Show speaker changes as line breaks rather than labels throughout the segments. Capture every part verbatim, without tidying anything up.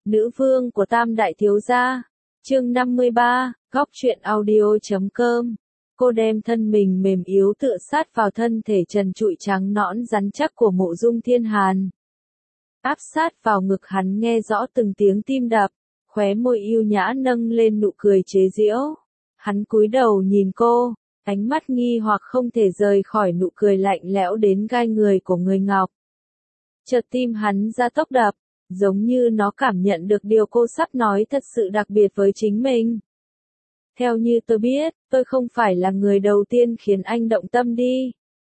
Nữ vương của Tam Đại Thiếu Gia. Chương năm mươi ba, góc truyện audio.com. Cô đem thân mình mềm yếu tựa sát vào thân thể trần trụi trắng nõn rắn chắc của Mộ Dung Thiên Hàn. Áp sát vào ngực hắn nghe rõ từng tiếng tim đập, khóe môi yêu nhã nâng lên nụ cười chế giễu. Hắn cúi đầu nhìn cô, ánh mắt nghi hoặc không thể rời khỏi nụ cười lạnh lẽo đến gai người của người ngọc. Chợt tim hắn ra tốc đập, giống như nó cảm nhận được điều cô sắp nói thật sự đặc biệt với chính mình. Theo như tôi biết, tôi không phải là người đầu tiên khiến anh động tâm đi.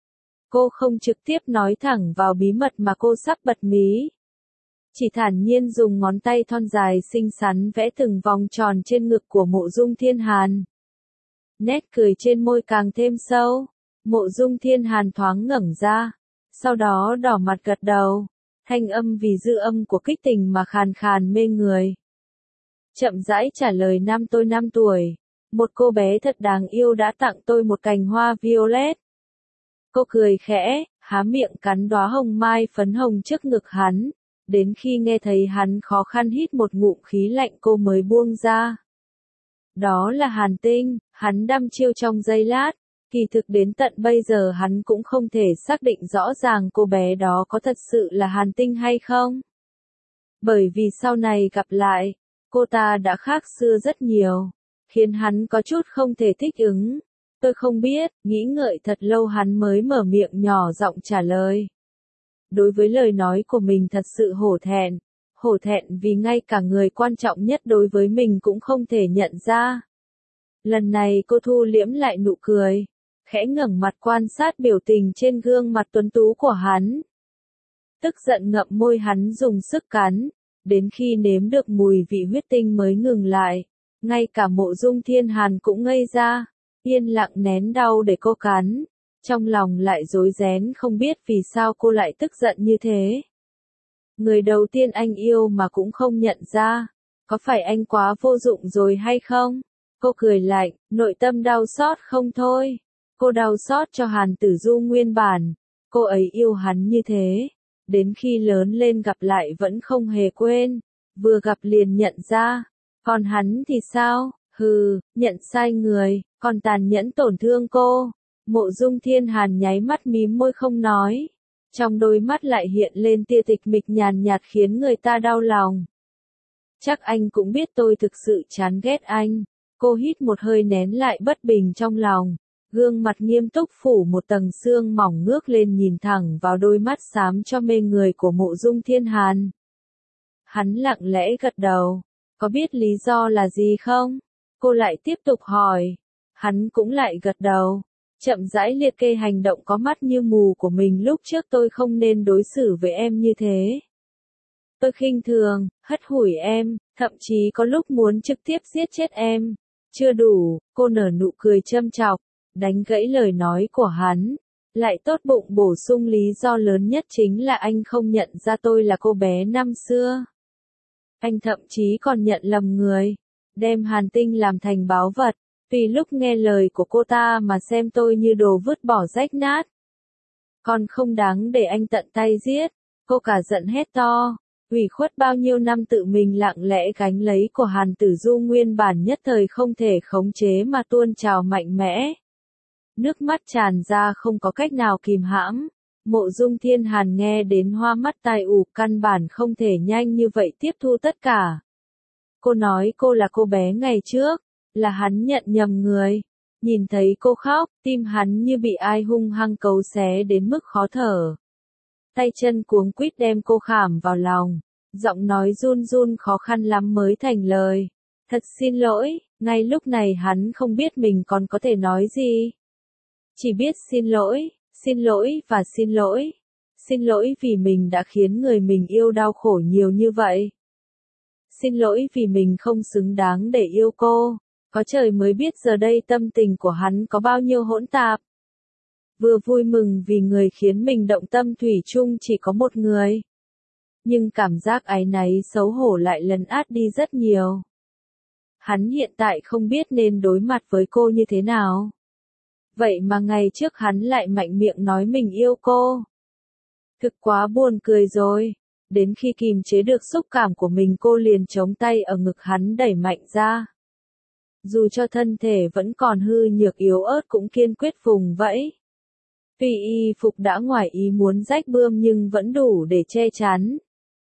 Cô không trực tiếp nói thẳng vào bí mật mà cô sắp bật mí. Chỉ thản nhiên dùng ngón tay thon dài xinh xắn vẽ từng vòng tròn trên ngực của Mộ Dung Thiên Hàn. Nét cười trên môi càng thêm sâu, Mộ Dung Thiên Hàn thoáng ngẩng ra, sau đó đỏ mặt gật đầu, thanh âm vì dư âm của kích tình mà khàn khàn mê người. Chậm rãi trả lời năm tôi năm tuổi, một cô bé thật đáng yêu đã tặng tôi một cành hoa violet. Cô cười khẽ, há miệng cắn đóa hồng mai phấn hồng trước ngực hắn, đến khi nghe thấy hắn khó khăn hít một ngụm khí lạnh cô mới buông ra. Đó là Hàn Tinh, hắn đăm chiêu trong giây lát, kỳ thực đến tận bây giờ hắn cũng không thể xác định rõ ràng cô bé đó có thật sự là Hàn Tinh hay không. Bởi vì sau này gặp lại, cô ta đã khác xưa rất nhiều, khiến hắn có chút không thể thích ứng. Tôi không biết, nghĩ ngợi thật lâu hắn mới mở miệng nhỏ giọng trả lời. Đối với lời nói của mình thật sự hổ thẹn, hổ thẹn vì ngay cả người quan trọng nhất đối với mình cũng không thể nhận ra. Lần này cô thu liễm lại nụ cười, khẽ ngẩng mặt quan sát biểu tình trên gương mặt tuấn tú của hắn. Tức giận ngậm môi hắn dùng sức cắn, đến khi nếm được mùi vị huyết tinh mới ngừng lại. Ngay cả Mộ Dung Thiên Hàn cũng ngây ra, yên lặng nén đau để cô cắn, trong lòng lại rối ren không biết vì sao cô lại tức giận như thế. Người đầu tiên anh yêu mà cũng không nhận ra, có phải anh quá vô dụng rồi hay không? Cô cười lạnh, nội tâm đau xót không thôi. Cô đau xót cho Hàn Tử Du nguyên bản, cô ấy yêu hắn như thế, đến khi lớn lên gặp lại vẫn không hề quên, vừa gặp liền nhận ra. Còn hắn thì sao? Hừ, nhận sai người, còn tàn nhẫn tổn thương cô. Mộ Dung Thiên Hàn nháy mắt mím môi không nói, trong đôi mắt lại hiện lên tia tịch mịch nhàn nhạt khiến người ta đau lòng. Chắc anh cũng biết tôi thực sự chán ghét anh. Cô hít một hơi nén lại bất bình trong lòng, gương mặt nghiêm túc phủ một tầng sương mỏng ngước lên nhìn thẳng vào đôi mắt xám cho mê người của Mộ Dung Thiên Hàn. Hắn lặng lẽ gật đầu, có biết lý do là gì không? Cô lại tiếp tục hỏi. Hắn cũng lại gật đầu, chậm rãi liệt kê hành động có mắt như mù của mình lúc trước. Tôi không nên đối xử với em như thế. Tôi khinh thường, hất hủi em, thậm chí có lúc muốn trực tiếp giết chết em. Chưa đủ, cô nở nụ cười châm chọc, đánh gãy lời nói của hắn, lại tốt bụng bổ sung lý do lớn nhất chính là anh không nhận ra tôi là cô bé năm xưa. Anh thậm chí còn nhận lầm người, đem Hàn Tinh làm thành báu vật, vì lúc nghe lời của cô ta mà xem tôi như đồ vứt bỏ rách nát. Còn không đáng để anh tận tay giết, cô cả giận hét to. Ủy khuất bao nhiêu năm tự mình lặng lẽ gánh lấy của Hàn Tử Du nguyên bản nhất thời không thể khống chế mà tuôn trào mạnh mẽ. Nước mắt tràn ra không có cách nào kìm hãm. Mộ Dung Thiên Hàn nghe đến hoa mắt tai ù, căn bản không thể nhanh như vậy tiếp thu tất cả. Cô nói cô là cô bé ngày trước, là hắn nhận nhầm người. Nhìn thấy cô khóc, tim hắn như bị ai hung hăng cấu xé đến mức khó thở. Tay chân cuống quýt đem cô khảm vào lòng, giọng nói run run khó khăn lắm mới thành lời. Thật xin lỗi. Ngay lúc này hắn không biết mình còn có thể nói gì. Chỉ biết xin lỗi, xin lỗi và xin lỗi. Xin lỗi vì mình đã khiến người mình yêu đau khổ nhiều như vậy. Xin lỗi vì mình không xứng đáng để yêu cô. Có trời mới biết giờ đây tâm tình của hắn có bao nhiêu hỗn tạp. Vừa vui mừng vì người khiến mình động tâm thủy chung chỉ có một người. Nhưng cảm giác áy náy xấu hổ lại lấn át đi rất nhiều. Hắn hiện tại không biết nên đối mặt với cô như thế nào. Vậy mà ngày trước hắn lại mạnh miệng nói mình yêu cô. Thực quá buồn cười rồi. Đến khi kìm chế được xúc cảm của mình cô liền chống tay ở ngực hắn đẩy mạnh ra. Dù cho thân thể vẫn còn hư nhược yếu ớt cũng kiên quyết vùng vẫy. Tuy y phục đã ngoài ý muốn rách bươm nhưng vẫn đủ để che chắn.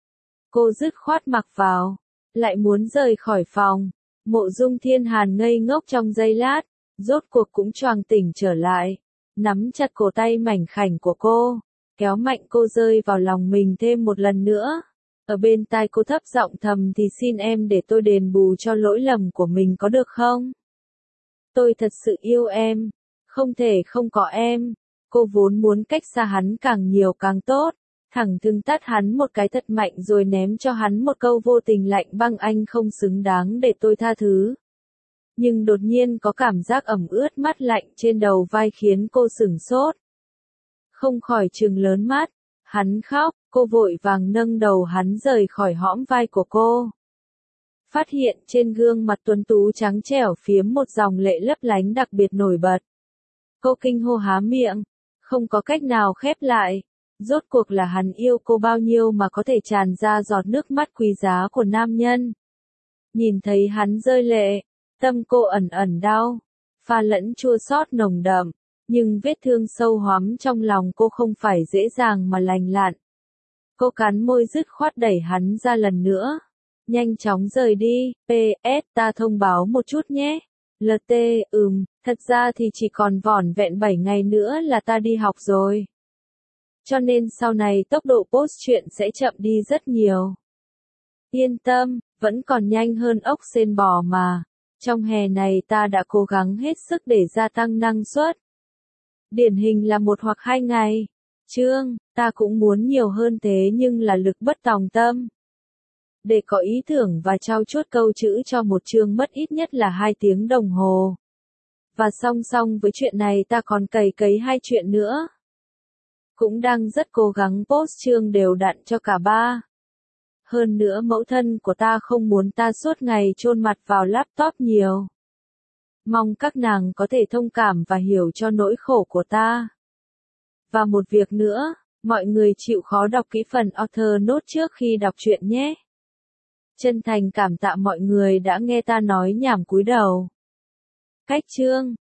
Cô dứt khoát mặc vào, lại muốn rời khỏi phòng. Mộ Dung Thiên Hàn ngây ngốc trong giây lát, rốt cuộc cũng choàng tỉnh trở lại, nắm chặt cổ tay mảnh khảnh của cô, kéo mạnh cô rơi vào lòng mình thêm một lần nữa. Ở bên tai cô thấp giọng thầm thì xin em để tôi đền bù cho lỗi lầm của mình có được không? Tôi thật sự yêu em, không thể không có em. Cô vốn muốn cách xa hắn càng nhiều càng tốt, thẳng thừng tát hắn một cái thật mạnh rồi ném cho hắn một câu vô tình lạnh băng anh không xứng đáng để tôi tha thứ. Nhưng đột nhiên có cảm giác ẩm ướt mát lạnh trên đầu vai khiến cô sửng sốt. Không khỏi trừng lớn mắt, hắn khóc, cô vội vàng nâng đầu hắn rời khỏi hõm vai của cô. Phát hiện trên gương mặt tuấn tú trắng trẻo phiếm một dòng lệ lấp lánh đặc biệt nổi bật. Cô kinh hô há miệng, không có cách nào khép lại. Rốt cuộc là hắn yêu cô bao nhiêu mà có thể tràn ra giọt nước mắt quý giá của nam nhân. Nhìn thấy hắn rơi lệ, tâm cô ẩn ẩn đau, pha lẫn chua xót nồng đậm, nhưng vết thương sâu hoắm trong lòng cô không phải dễ dàng mà lành lặn. Cô cắn môi dứt khoát đẩy hắn ra lần nữa. Nhanh chóng rời đi, pê ét ta thông báo một chút nhé. lờ tê, ừm, thật ra thì chỉ còn vỏn vẹn bảy ngày nữa là ta đi học rồi. Cho nên sau này tốc độ post chuyện sẽ chậm đi rất nhiều. Yên tâm, vẫn còn nhanh hơn ốc sên bò mà. Trong hè này ta đã cố gắng hết sức để gia tăng năng suất. Điển hình là một hoặc hai ngày. Chương, ta cũng muốn nhiều hơn thế nhưng là lực bất tòng tâm. Để có ý tưởng và trau chuốt câu chữ cho một chương mất ít nhất là hai tiếng đồng hồ. Và song song với chuyện này ta còn cày cấy hai chuyện nữa. Cũng đang rất cố gắng post chương đều đặn cho cả ba. Hơn nữa mẫu thân của ta không muốn ta suốt ngày chôn mặt vào laptop nhiều. Mong các nàng có thể thông cảm và hiểu cho nỗi khổ của ta. Và một việc nữa, mọi người chịu khó đọc kỹ phần author note trước khi đọc truyện nhé. Chân thành cảm tạ mọi người đã nghe ta nói nhảm cúi đầu. Cách chương